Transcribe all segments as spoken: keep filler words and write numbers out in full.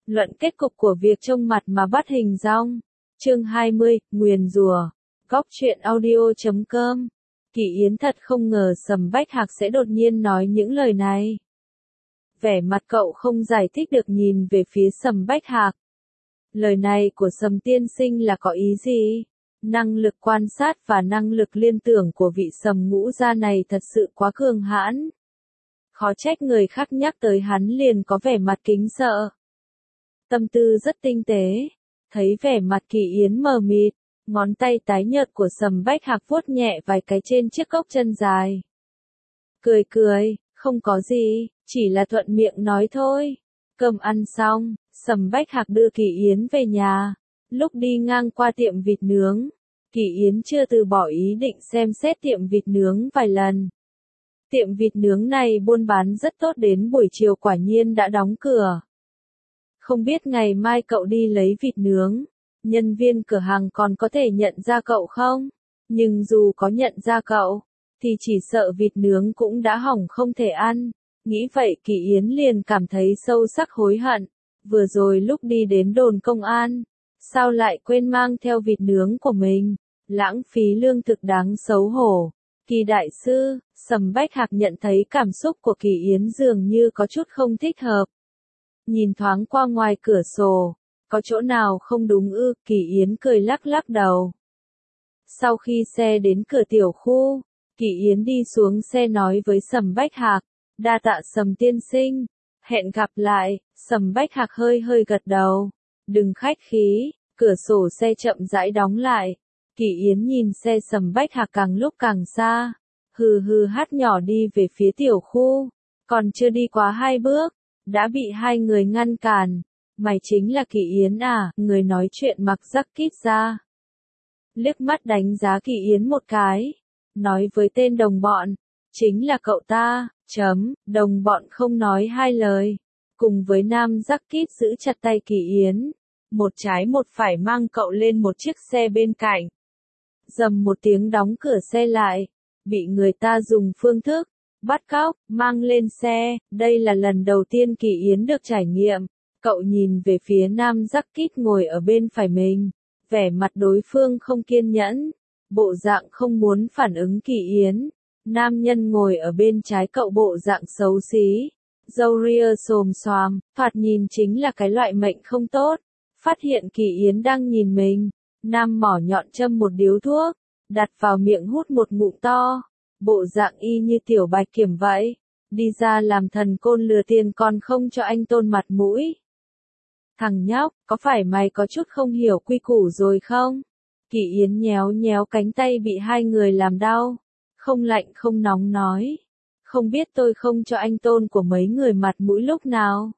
Luận kết cục của việc trông mặt mà bắt hình dong. Chương hai mươi, nguyền rủa. Góc truyện audio chấm com. Kỳ Yến thật không ngờ Sầm Bách Hạc sẽ đột nhiên nói những lời này. Vẻ mặt cậu không giải thích được nhìn về phía Sầm Bách Hạc. Lời này của Sầm tiên sinh là có ý gì? Năng lực quan sát và năng lực liên tưởng của vị Sầm ngũ gia này thật sự quá cường hãn. Khó trách người khác nhắc tới hắn liền có vẻ mặt kính sợ. Tâm tư rất tinh tế. Thấy vẻ mặt Kỳ Yến mờ mịt, ngón tay tái nhợt của Sầm Bách Hạc vuốt nhẹ vài cái trên chiếc cốc chân dài. Cười cười, không có gì, chỉ là thuận miệng nói thôi. Cơm ăn xong, Sầm Bách Hạc đưa Kỳ Yến về nhà. Lúc đi ngang qua tiệm vịt nướng, Kỳ Yến chưa từ bỏ ý định xem xét tiệm vịt nướng vài lần. Tiệm vịt nướng này buôn bán rất tốt đến buổi chiều quả nhiên đã đóng cửa. Không biết ngày mai cậu đi lấy vịt nướng, nhân viên cửa hàng còn có thể nhận ra cậu không? Nhưng dù có nhận ra cậu, thì chỉ sợ vịt nướng cũng đã hỏng không thể ăn. Nghĩ vậy Kỳ Yến liền cảm thấy sâu sắc hối hận. Vừa rồi lúc đi đến đồn công an, sao lại quên mang theo vịt nướng của mình? Lãng phí lương thực đáng xấu hổ. Kỳ đại sư, Sầm Bách Hạc nhận thấy cảm xúc của Kỳ Yến dường như có chút không thích hợp. Nhìn thoáng qua ngoài cửa sổ, có chỗ nào không đúng ư? Kỳ Yến cười lắc lắc đầu. Sau khi xe đến cửa tiểu khu, Kỳ Yến đi xuống xe nói với Sầm Bách Hạc, đa tạ Sầm tiên sinh, hẹn gặp lại. Sầm Bách Hạc hơi hơi gật đầu, đừng khách khí. Cửa sổ xe chậm rãi đóng lại. Kỳ Yến nhìn xe Sầm Bách Hạc càng lúc càng xa, hừ hừ hát nhỏ đi về phía tiểu khu, còn chưa đi quá hai bước, đã bị hai người ngăn cản. Mày chính là Kỳ Yến à? Người nói chuyện mặc jacket ra. Liếc mắt đánh giá Kỳ Yến một cái, nói với tên đồng bọn, chính là cậu ta, chấm, đồng bọn không nói hai lời, cùng với nam jacket giữ chặt tay Kỳ Yến, một trái một phải mang cậu lên một chiếc xe bên cạnh. Dầm một tiếng đóng cửa xe lại, bị người ta dùng phương thức bắt cóc, mang lên xe. Đây là lần đầu tiên Kỳ Yến được trải nghiệm. Cậu nhìn về phía nam jacket ngồi ở bên phải mình, vẻ mặt đối phương không kiên nhẫn, bộ dạng không muốn phản ứng Kỳ Yến. Nam nhân ngồi ở bên trái cậu bộ dạng xấu xí, râu ria xồm xoàm, thoạt nhìn chính là cái loại mệnh không tốt. Phát hiện Kỳ Yến đang nhìn mình, nam mỏ nhọn châm một điếu thuốc, đặt vào miệng hút một ngụm to, bộ dạng y như tiểu bạch kiểm vậy. Đi ra làm thần côn lừa tiền còn không cho anh tôn mặt mũi. Thằng nhóc, có phải mày có chút không hiểu quy củ rồi không? Kỳ Yến nhéo nhéo cánh tay bị hai người làm đau, không lạnh không nóng nói. Không biết tôi không cho anh tôn của mấy người mặt mũi lúc nào?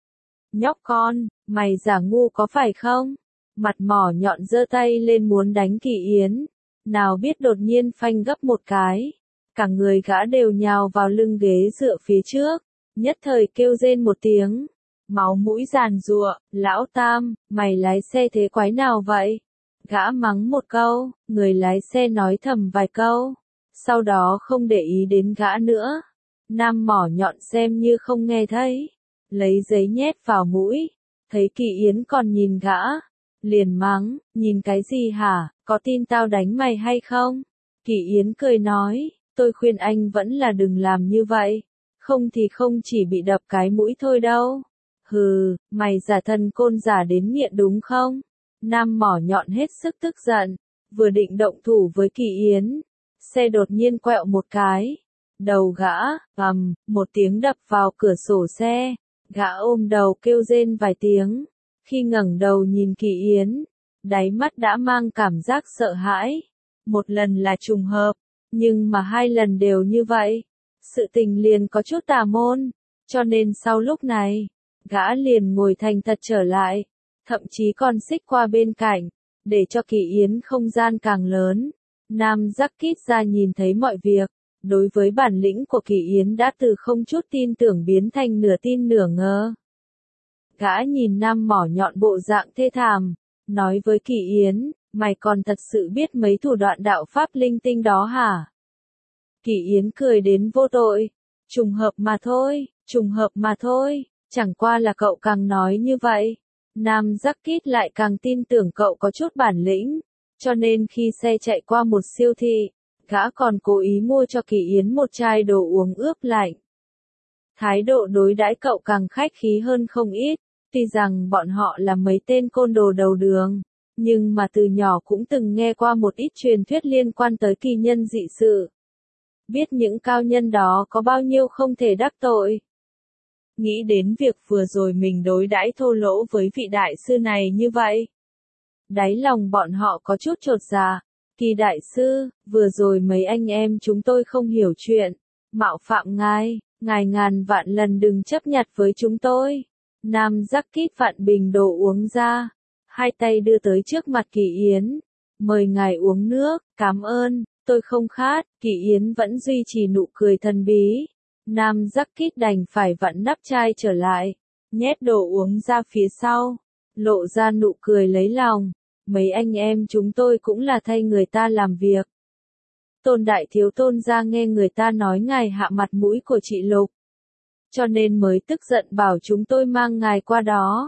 Nhóc con, mày giả ngu có phải không? Mặt mỏ nhọn giơ tay lên muốn đánh Kỳ Yến, nào biết đột nhiên phanh gấp một cái, cả người gã đều nhào vào lưng ghế dựa phía trước, nhất thời kêu rên một tiếng, máu mũi giàn giụa. Lão Tam, mày lái xe thế quái nào vậy? Gã mắng một câu, người lái xe nói thầm vài câu, sau đó không để ý đến gã nữa. Nam mỏ nhọn xem như không nghe thấy, lấy giấy nhét vào mũi, thấy Kỳ Yến còn nhìn gã, liền mắng, nhìn cái gì hả, có tin tao đánh mày hay không? Kỳ Yến cười nói, tôi khuyên anh vẫn là đừng làm như vậy, không thì không chỉ bị đập cái mũi thôi đâu. Hừ, mày giả thần côn giả đến nghiện đúng không? Nam mỏ nhọn hết sức tức giận, vừa định động thủ với Kỳ Yến, xe đột nhiên quẹo một cái, đầu gã, ầm, một tiếng đập vào cửa sổ xe, gã ôm đầu kêu rên vài tiếng, khi ngẩng đầu nhìn Kỳ Yến, đáy mắt đã mang cảm giác sợ hãi. Một lần là trùng hợp, nhưng mà hai lần đều như vậy, sự tình liền có chút tà môn, cho nên sau lúc này, gã liền ngồi thành thật trở lại, thậm chí còn xích qua bên cạnh, để cho Kỳ Yến không gian càng lớn. Nam jacket ra nhìn thấy mọi việc, đối với bản lĩnh của Kỳ Yến đã từ không chút tin tưởng biến thành nửa tin nửa ngờ. Gã nhìn nam mỏ nhọn bộ dạng thê thảm, nói với Kỳ Yến, mày còn thật sự biết mấy thủ đoạn đạo pháp linh tinh đó hả? Kỳ Yến cười đến vô tội, trùng hợp mà thôi, trùng hợp mà thôi, Chẳng qua là cậu càng nói như vậy, Nam Giác Kít lại càng tin tưởng cậu có chút bản lĩnh, cho nên khi xe chạy qua một siêu thị, gã còn cố ý mua cho Kỳ Yến một chai đồ uống ướp lạnh. Thái độ đối đãi cậu càng khách khí hơn không ít, tuy rằng bọn họ là mấy tên côn đồ đầu đường, nhưng mà từ nhỏ cũng từng nghe qua một ít truyền thuyết liên quan tới kỳ nhân dị sự. Biết những cao nhân đó có bao nhiêu không thể đắc tội. Nghĩ đến việc vừa rồi mình đối đãi thô lỗ với vị đại sư này như vậy. Đáy lòng bọn họ có chút chột dạ. Kỳ đại sư, vừa rồi mấy anh em chúng tôi không hiểu chuyện. Mạo phạm ngài, ngài ngàn vạn lần đừng chấp nhặt với chúng tôi. Nam Giác Kít vặn bình đồ uống ra. Hai tay đưa tới trước mặt Kỳ Yến. Mời ngài uống nước, cảm ơn, tôi không khát. Kỳ Yến vẫn duy trì nụ cười thần bí. Nam Giác Kít đành phải vặn nắp chai trở lại, nhét đồ uống ra phía sau, lộ ra nụ cười lấy lòng. Mấy anh em chúng tôi cũng là thay người ta làm việc. Tôn đại thiếu tôn gia nghe người ta nói ngài hạ mặt mũi của chị Lục, cho nên mới tức giận bảo chúng tôi mang ngài qua đó.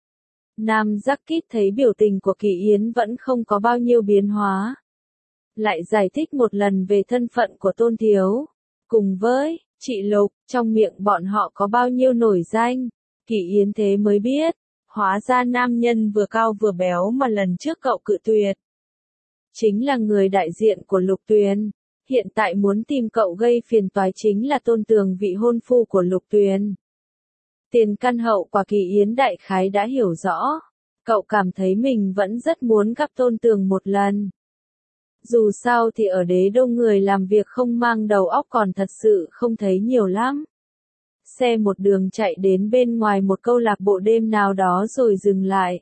Nam Giác Kít thấy biểu tình của Kỳ Yến vẫn không có bao nhiêu biến hóa, lại giải thích một lần về thân phận của Tôn thiếu, cùng với chị Lục, trong miệng bọn họ có bao nhiêu nổi danh. Kỳ Yến thế mới biết, hóa ra nam nhân vừa cao vừa béo mà lần trước cậu cự tuyệt chính là người đại diện của Lục Tuyền. Hiện tại muốn tìm cậu gây phiền toái chính là Tôn Tường, vị hôn phu của Lục Tuyền. Tiền căn hậu quả Kỳ Yến đại khái đã hiểu rõ. Cậu cảm thấy mình vẫn rất muốn gặp Tôn Tường một lần. Dù sao thì ở đế đô người làm việc không mang đầu óc còn thật sự không thấy nhiều lắm. Xe một đường chạy đến bên ngoài một câu lạc bộ đêm nào đó rồi dừng lại.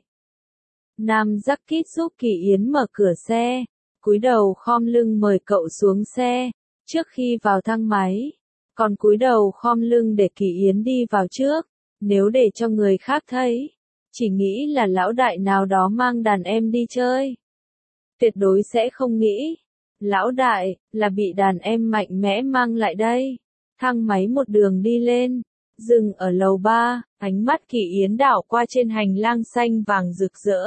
Nam Giác Kít giúp Kỳ Yến mở cửa xe, cúi đầu khom lưng mời cậu xuống xe, trước khi vào thang máy. Còn cúi đầu khom lưng để Kỳ Yến đi vào trước, nếu để cho người khác thấy, chỉ nghĩ là lão đại nào đó mang đàn em đi chơi. Tuyệt đối sẽ không nghĩ, lão đại, là bị đàn em mạnh mẽ mang lại đây. Thang máy một đường đi lên, dừng ở lầu ba, ánh mắt Kỳ Yến đảo qua trên hành lang xanh vàng rực rỡ.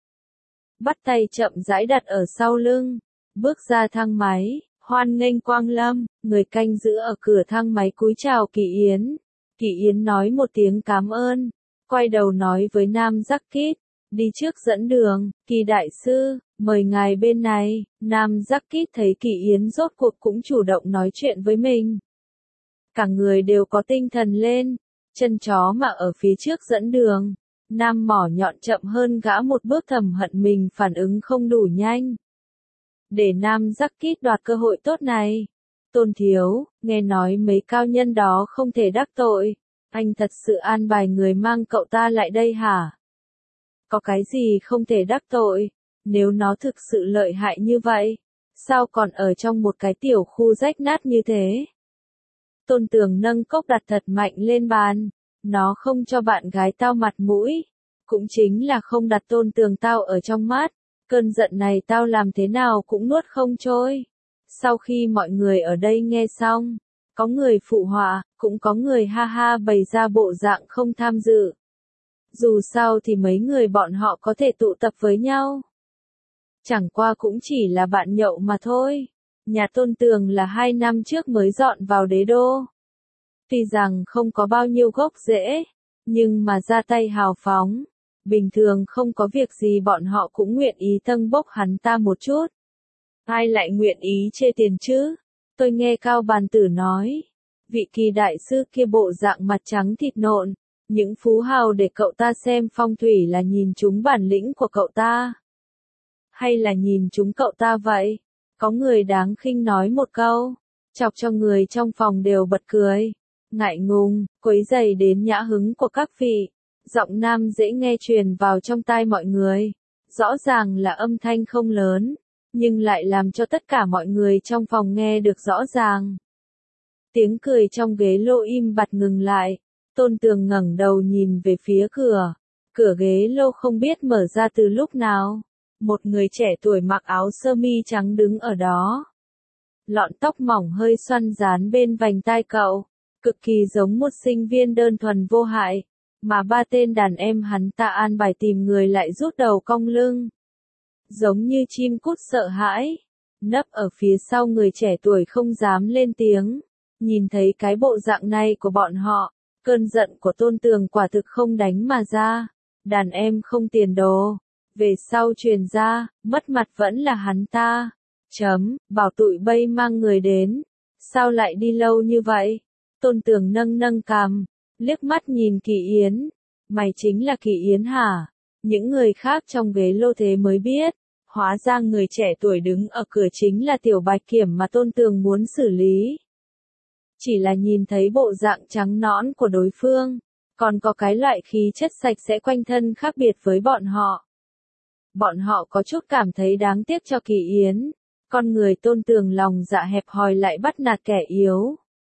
Bắt tay chậm rãi đặt ở sau lưng, bước ra thang máy, hoan nghênh Quang Lâm, người canh giữ ở cửa thang máy cúi chào Kỳ Yến. Kỳ Yến nói một tiếng cảm ơn, quay đầu nói với Nam Giác Kít, đi trước dẫn đường. Kỳ đại sư, mời ngài bên này. Nam Giác Kít thấy Kỳ Yến rốt cuộc cũng chủ động nói chuyện với mình. Cả người đều có tinh thần lên, chân chó mà ở phía trước dẫn đường. Nam mỏ nhọn chậm hơn gã một bước, thầm hận mình phản ứng không đủ nhanh. Để Nam Giác Kít đoạt cơ hội tốt này. Tôn thiếu, nghe nói mấy cao nhân đó không thể đắc tội. Anh thật sự an bài người mang cậu ta lại đây hả? Có cái gì không thể đắc tội? Nếu nó thực sự lợi hại như vậy, sao còn ở trong một cái tiểu khu rách nát như thế? Tôn Tường nâng cốc đặt thật mạnh lên bàn. Nó không cho bạn gái tao mặt mũi. Cũng chính là không đặt Tôn Tường tao ở trong mắt. Cơn giận này tao làm thế nào cũng nuốt không trôi. Sau khi mọi người ở đây nghe xong, có người phụ họa, cũng có người ha ha bày ra bộ dạng không tham dự. Dù sao thì mấy người bọn họ có thể tụ tập với nhau. Chẳng qua cũng chỉ là bạn nhậu mà thôi. Nhà Tôn Tường là hai năm trước mới dọn vào đế đô. Tuy rằng không có bao nhiêu gốc rễ, nhưng mà ra tay hào phóng. Bình thường không có việc gì bọn họ cũng nguyện ý tâng bốc hắn ta một chút. Ai lại nguyện ý chê tiền chứ? Tôi nghe Cao Bàn Tử nói. Vị Kỳ đại sư kia bộ dạng mặt trắng thịt nộn. Những phú hào để cậu ta xem phong thủy là nhìn chúng bản lĩnh của cậu ta. Hay là nhìn chúng cậu ta vậy? Có người đáng khinh nói một câu, chọc cho người trong phòng đều bật cười. Ngại ngùng, quấy rầy đến nhã hứng của các vị. Giọng nam dễ nghe truyền vào trong tai mọi người. Rõ ràng là âm thanh không lớn, nhưng lại làm cho tất cả mọi người trong phòng nghe được rõ ràng. Tiếng cười trong ghế lô im bặt ngừng lại. Tôn Tường ngẩng đầu nhìn về phía cửa. Cửa ghế lô không biết mở ra từ lúc nào. Một người trẻ tuổi mặc áo sơ mi trắng đứng ở đó. Lọn tóc mỏng hơi xoăn dán bên vành tai cậu. Cực kỳ giống một sinh viên đơn thuần vô hại. mà ba tên đàn em hắn ta an bài tìm người lại rút đầu cong lưng. Giống như chim cút sợ hãi, nấp ở phía sau người trẻ tuổi không dám lên tiếng. Nhìn thấy cái bộ dạng này của bọn họ, cơn giận của Tôn Tường quả thực không đánh mà ra. Đàn em không tiền đồ. Về sau truyền ra, mất mặt vẫn là hắn ta. Chấm, bảo tụi bay mang người đến. Sao lại đi lâu như vậy? Tôn Tường nâng nâng cằm, liếc mắt nhìn Kỳ Yến. Mày chính là Kỳ Yến hả? Những người khác trong ghế lô thế mới biết. Hóa ra người trẻ tuổi đứng ở cửa chính là Tiểu Bạch Kiểm mà Tôn Tường muốn xử lý. Chỉ là nhìn thấy bộ dạng trắng nõn của đối phương, còn có cái loại khí chất sạch sẽ quanh thân khác biệt với bọn họ. Bọn họ có chút cảm thấy đáng tiếc cho Kỳ Yến, con người Tôn Tường lòng dạ hẹp hòi lại bắt nạt kẻ yếu.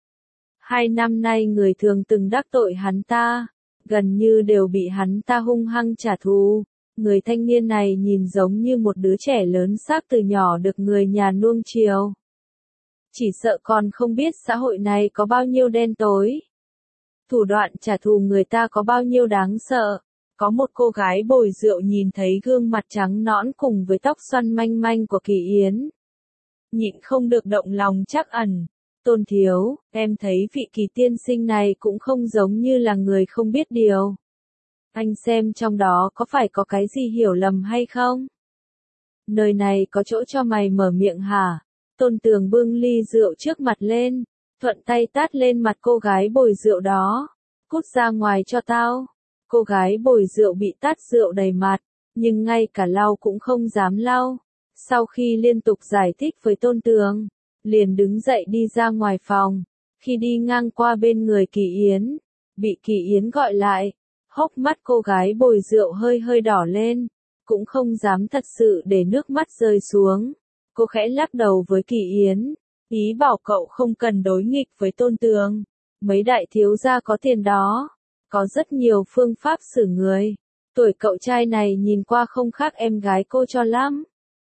Hai năm nay người thường từng đắc tội hắn ta, gần như đều bị hắn ta hung hăng trả thù. Người thanh niên này nhìn giống như một đứa trẻ lớn xác từ nhỏ được người nhà nuông chiều. Chỉ sợ còn không biết xã hội này có bao nhiêu đen tối. Thủ đoạn trả thù người ta có bao nhiêu đáng sợ. Có một cô gái bồi rượu nhìn thấy gương mặt trắng nõn cùng với tóc xoăn manh manh của Kỳ Yến. Nhịn không được động lòng trắc ẩn. Tôn thiếu, em thấy vị Kỳ tiên sinh này cũng không giống như là người không biết điều. Anh xem trong đó có phải có cái gì hiểu lầm hay không? Nơi này có chỗ cho mày mở miệng hả? Tôn Tường bưng ly rượu trước mặt lên, thuận tay tát lên mặt cô gái bồi rượu đó. Cút ra ngoài cho tao. Cô gái bồi rượu bị tát rượu đầy mặt, nhưng ngay cả lau cũng không dám lau. Sau khi liên tục giải thích với Tôn Tường, liền đứng dậy đi ra ngoài phòng. Khi đi ngang qua bên người Kỳ Yến, bị Kỳ Yến gọi lại. Hốc mắt cô gái bồi rượu hơi hơi đỏ lên, cũng không dám thật sự để nước mắt rơi xuống. Cô khẽ lắc đầu với Kỳ Yến, ý bảo cậu không cần đối nghịch với Tôn Tường. Mấy đại thiếu gia có tiền đó, có rất nhiều phương pháp xử người. Tuổi cậu trai này nhìn qua không khác em gái cô cho lắm.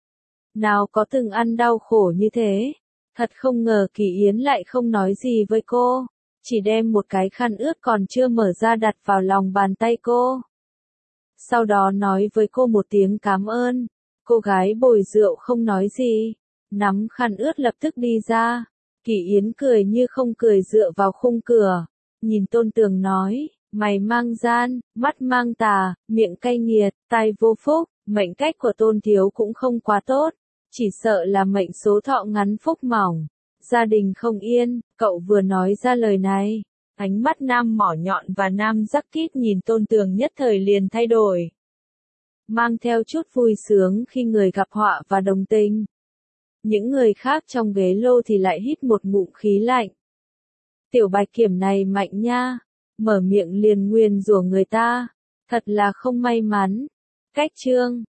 Nào có từng ăn đau khổ như thế. Thật không ngờ Kỳ Yến lại không nói gì với cô. Chỉ đem một cái khăn ướt còn chưa mở ra đặt vào lòng bàn tay cô. Sau đó nói với cô một tiếng cảm ơn. Cô gái bồi rượu không nói gì, nắm khăn ướt lập tức đi ra. Kỳ Yến cười như không cười dựa vào khung cửa, nhìn Tôn Tường nói, mày mang gian, mắt mang tà, miệng cay nghiệt, tai vô phúc, mệnh cách của Tôn thiếu cũng không quá tốt, chỉ sợ là mệnh số thọ ngắn phúc mỏng. Gia đình không yên, cậu vừa nói ra lời này, ánh mắt nam mỏ nhọn và nam rắc kít nhìn Tôn Tường nhất thời liền thay đổi. Mang theo chút vui sướng khi người gặp họa và đồng tình. Những người khác trong ghế lô thì lại hít một ngụm khí lạnh. Tiểu Bạch Kiểm này mạnh nha, mở miệng liền nguyền rủa người ta, thật là không may mắn. Cách chương